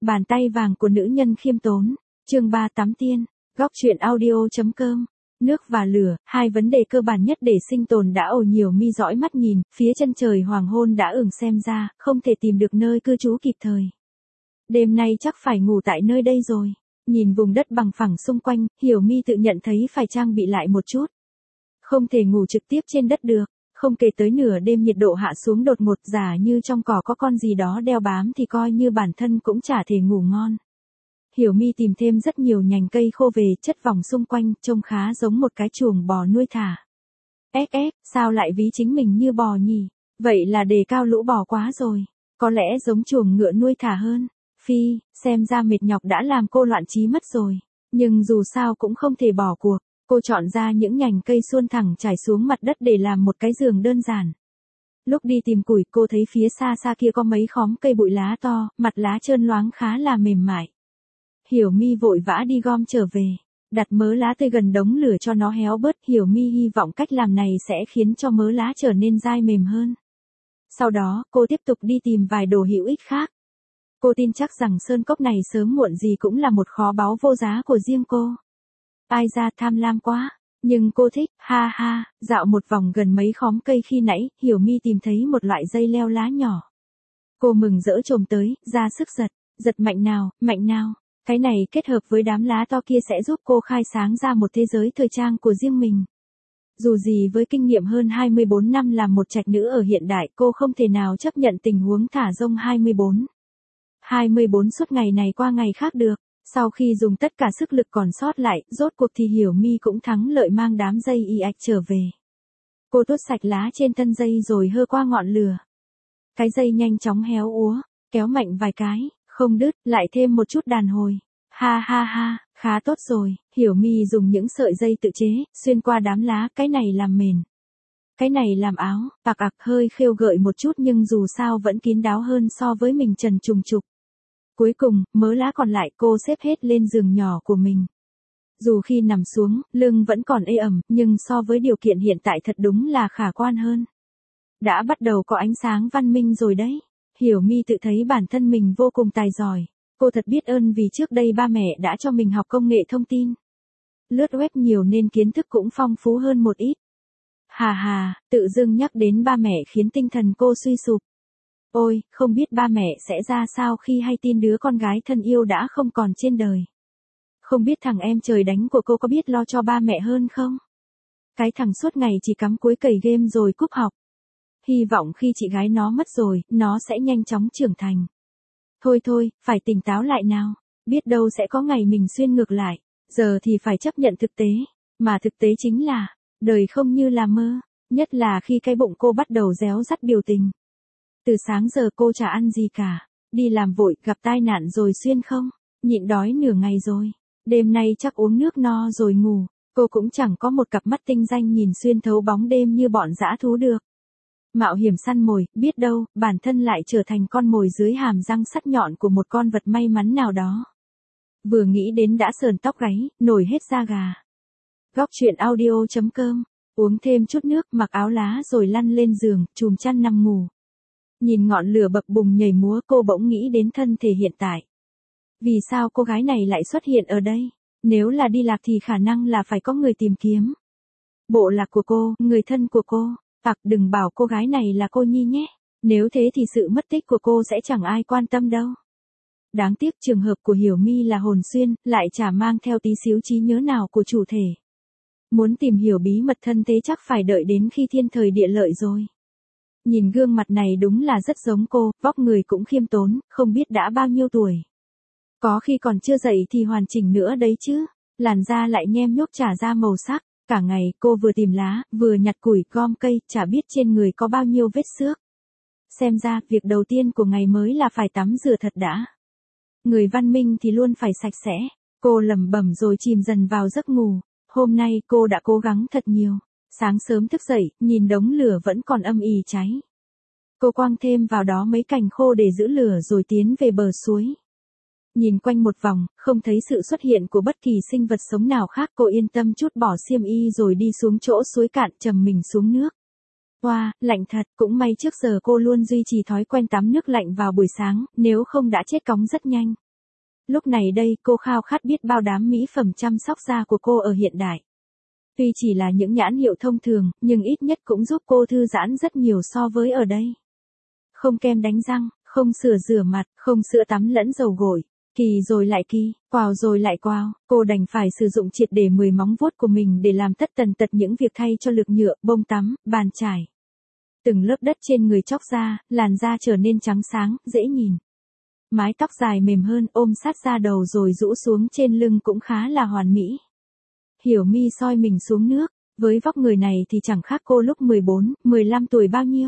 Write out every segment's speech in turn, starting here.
Bàn tay vàng của nữ nhân khiêm tốn. Chương 3 Tắm tiên. Góc truyện audio.com. Nước và lửa, hai vấn đề cơ bản nhất để sinh tồn đã ồ nhiều mi dõi mắt nhìn, phía chân trời hoàng hôn đã ửng xem ra, không thể tìm được nơi cư trú kịp thời. Đêm nay chắc phải ngủ tại nơi đây rồi. Nhìn vùng đất bằng phẳng xung quanh, Hiểu Mi tự nhận thấy phải trang bị lại một chút. Không thể ngủ trực tiếp trên đất được, không kể tới nửa đêm nhiệt độ hạ xuống đột ngột, giả như trong cỏ có con gì đó đeo bám thì coi như bản thân cũng chả thể ngủ ngon. Hiểu Mi tìm thêm rất nhiều nhành cây khô về, chất vòng xung quanh, trông khá giống một cái chuồng bò nuôi thả. Sao lại ví chính mình như bò nhỉ? Vậy là đề cao lũ bò quá rồi. Có lẽ giống chuồng ngựa nuôi thả hơn. Phi, xem ra mệt nhọc đã làm cô loạn trí mất rồi. Nhưng dù sao cũng không thể bỏ cuộc. Cô chọn ra những nhành cây suôn thẳng trải xuống mặt đất để làm một cái giường đơn giản. Lúc đi tìm củi, cô thấy phía xa xa kia có mấy khóm cây bụi lá to, mặt lá trơn loáng khá là mềm mại. Hiểu Mi vội vã đi gom trở về, đặt mớ lá tươi gần đống lửa cho nó héo bớt. Hiểu Mi hy vọng cách làm này sẽ khiến cho mớ lá trở nên dai mềm hơn. Sau đó, cô tiếp tục đi tìm vài đồ hữu ích khác. Cô tin chắc rằng sơn cốc này sớm muộn gì cũng là một kho báu vô giá của riêng cô. Ai ra tham lam quá, nhưng cô thích, ha ha. Dạo một vòng gần mấy khóm cây khi nãy, Hiểu Mi tìm thấy một loại dây leo lá nhỏ. Cô mừng rỡ chồm tới, ra sức giật mạnh nào. Cái này kết hợp với đám lá to kia sẽ giúp cô khai sáng ra một thế giới thời trang của riêng mình. Dù gì với kinh nghiệm hơn 24 năm làm một trạch nữ ở hiện đại, cô không thể nào chấp nhận tình huống thả rông 24 suốt ngày này qua ngày khác được. Sau khi dùng tất cả sức lực còn sót lại, rốt cuộc thì Hiểu Mi cũng thắng lợi mang đám dây y ạch trở về. Cô tuốt sạch lá trên thân dây rồi hơ qua ngọn lửa. Cái dây nhanh chóng héo úa, kéo mạnh vài cái, không đứt, lại thêm một chút đàn hồi. Ha, khá tốt rồi. Hiểu Mi dùng những sợi dây tự chế, xuyên qua đám lá, cái này làm mền, cái này làm áo, hơi khêu gợi một chút nhưng dù sao vẫn kín đáo hơn so với mình trần trùng trục. Cuối cùng, mớ lá còn lại cô xếp hết lên giường nhỏ của mình. Dù khi nằm xuống, lưng vẫn còn ê ẩm, nhưng so với điều kiện hiện tại thật đúng là khả quan hơn. Đã bắt đầu có ánh sáng văn minh rồi đấy. Hiểu Mi tự thấy bản thân mình vô cùng tài giỏi. Cô thật biết ơn vì trước đây ba mẹ đã cho mình học công nghệ thông tin. Lướt web nhiều nên kiến thức cũng phong phú hơn một ít. Tự dưng nhắc đến ba mẹ khiến tinh thần cô suy sụp. Ôi, không biết ba mẹ sẽ ra sao khi hay tin đứa con gái thân yêu đã không còn trên đời. Không biết thằng em trời đánh của cô có biết lo cho ba mẹ hơn không? Cái thằng suốt ngày chỉ cắm cúi cày game rồi cúp học. Hy vọng khi chị gái nó mất rồi, nó sẽ nhanh chóng trưởng thành. Thôi, phải tỉnh táo lại nào. Biết đâu sẽ có ngày mình xuyên ngược lại. Giờ thì phải chấp nhận thực tế. Mà thực tế chính là, đời không như là mơ. Nhất là khi cái bụng cô bắt đầu réo rắt biểu tình. Từ sáng giờ cô chả ăn gì cả. Đi làm vội, gặp tai nạn rồi xuyên không. Nhịn đói nửa ngày rồi. Đêm nay chắc uống nước no rồi ngủ. Cô cũng chẳng có một cặp mắt tinh danh nhìn xuyên thấu bóng đêm như bọn dã thú được. Mạo hiểm săn mồi, biết đâu, bản thân lại trở thành con mồi dưới hàm răng sắc nhọn của một con vật may mắn nào đó. Vừa nghĩ đến đã sờn tóc gáy, nổi hết da gà. Góc truyện audio.com. Uống thêm chút nước, mặc áo lá rồi lăn lên giường, chùm chăn nằm ngủ. Nhìn ngọn lửa bập bùng nhảy múa, cô bỗng nghĩ đến thân thể hiện tại. Vì sao cô gái này lại xuất hiện ở đây? Nếu là đi lạc thì khả năng là phải có người tìm kiếm. Bộ lạc của cô, người thân của cô. Đừng bảo cô gái này là cô Nhi nhé. Nếu thế thì sự mất tích của cô sẽ chẳng ai quan tâm đâu. Đáng tiếc trường hợp của Hiểu Mi là hồn xuyên, lại chả mang theo tí xíu trí nhớ nào của chủ thể. Muốn tìm hiểu bí mật thân thế chắc phải đợi đến khi thiên thời địa lợi rồi. Nhìn gương mặt này đúng là rất giống cô, vóc người cũng khiêm tốn, không biết đã bao nhiêu tuổi. Có khi còn chưa dậy thì hoàn chỉnh nữa đấy chứ. Làn da lại nhem nhuốc trả ra màu sắc. Cả ngày cô vừa tìm lá, vừa nhặt củi, gom cây, chả biết trên người có bao nhiêu vết xước. Xem ra, việc đầu tiên của ngày mới là phải tắm rửa thật đã. Người văn minh thì luôn phải sạch sẽ. Cô lẩm bẩm rồi chìm dần vào giấc ngủ. Hôm nay cô đã cố gắng thật nhiều. Sáng sớm thức dậy, nhìn đống lửa vẫn còn âm ỉ cháy. Cô quăng thêm vào đó mấy cành khô để giữ lửa rồi tiến về bờ suối. Nhìn quanh một vòng, không thấy sự xuất hiện của bất kỳ sinh vật sống nào khác, cô yên tâm chút bỏ xiêm y rồi đi xuống chỗ suối cạn, trầm mình xuống nước. Lạnh thật, cũng may trước giờ cô luôn duy trì thói quen tắm nước lạnh vào buổi sáng, nếu không đã chết cóng rất nhanh. Lúc này đây cô khao khát biết bao đám mỹ phẩm chăm sóc da của cô ở hiện đại. Tuy chỉ là những nhãn hiệu thông thường, nhưng ít nhất cũng giúp cô thư giãn rất nhiều so với ở đây. Không kem đánh răng, không sữa rửa mặt, không sữa tắm lẫn dầu gội. Kỳ rồi lại kỳ, quào rồi lại quào, cô đành phải sử dụng triệt để 10 móng vuốt của mình để làm tất tần tật những việc thay cho lược nhựa, bông tắm, bàn chải. Từng lớp đất trên người chóc ra, làn da trở nên trắng sáng, dễ nhìn. Mái tóc dài mềm hơn ôm sát da đầu rồi rũ xuống trên lưng cũng khá là hoàn mỹ. Hiểu Mi soi mình xuống nước, với vóc người này thì chẳng khác cô lúc 14, 15 tuổi bao nhiêu.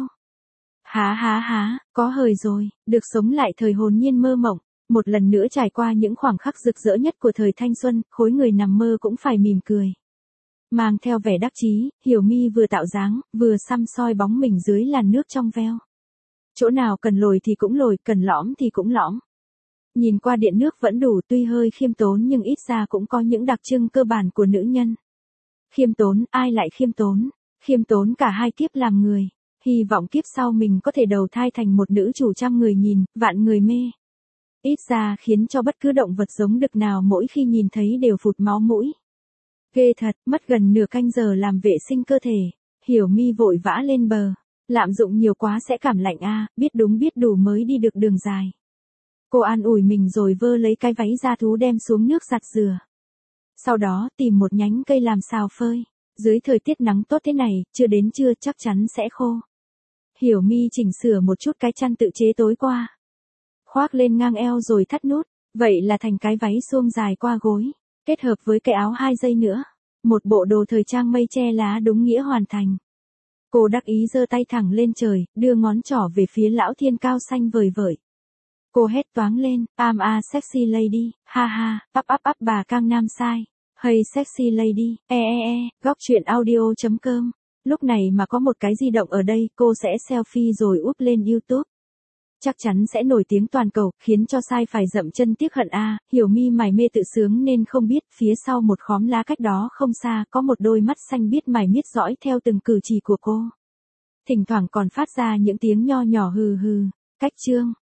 Há, có hời rồi, được sống lại thời hồn nhiên mơ mộng, một lần nữa trải qua những khoảng khắc rực rỡ nhất của thời thanh xuân, khối người nằm mơ cũng phải mỉm cười. Mang theo vẻ đắc chí, Hiểu Mi vừa tạo dáng, vừa xăm soi bóng mình dưới làn nước trong veo. Chỗ nào cần lồi thì cũng lồi, cần lõm thì cũng lõm. Nhìn qua điện nước vẫn đủ, tuy hơi khiêm tốn nhưng ít ra cũng có những đặc trưng cơ bản của nữ nhân. Khiêm tốn, ai lại khiêm tốn? Khiêm tốn cả hai kiếp làm người. Hy vọng kiếp sau mình có thể đầu thai thành một nữ chủ trăm người nhìn, vạn người mê. Ít ra khiến cho bất cứ động vật giống đực nào mỗi khi nhìn thấy đều phụt máu mũi. Ghê thật, mất gần nửa canh giờ làm vệ sinh cơ thể. Hiểu Mi vội vã lên bờ. Lạm dụng nhiều quá sẽ cảm lạnh a, biết đúng biết đủ mới đi được đường dài. Cô an ủi mình rồi vơ lấy cái váy da thú đem xuống nước giặt rửa. Sau đó tìm một nhánh cây làm xào phơi. Dưới thời tiết nắng tốt thế này, chưa đến trưa chắc chắn sẽ khô. Hiểu Mi chỉnh sửa một chút cái chăn tự chế tối qua. Khoác lên ngang eo rồi thắt nút, vậy là thành cái váy suông dài qua gối, kết hợp với cái áo 2 dây nữa. Một bộ đồ thời trang mây che lá đúng nghĩa hoàn thành. Cô đắc ý giơ tay thẳng lên trời, đưa ngón trỏ về phía lão thiên cao xanh vời vợi. Cô hét toáng lên, I'm a sexy lady, ha ha, up bà Gangnam Style. Hey sexy lady, góc truyện audio.com. Lúc này mà có một cái di động ở đây, cô sẽ selfie rồi up lên YouTube. Chắc chắn sẽ nổi tiếng toàn cầu, khiến cho sai phải dậm chân tiếc hận a. Hiểu Mi mải mê tự sướng nên không biết, phía sau một khóm lá cách đó không xa, có một đôi mắt xanh biếc mải miết dõi theo từng cử chỉ của cô. Thỉnh thoảng còn phát ra những tiếng nho nhỏ hừ hừ. Cách chương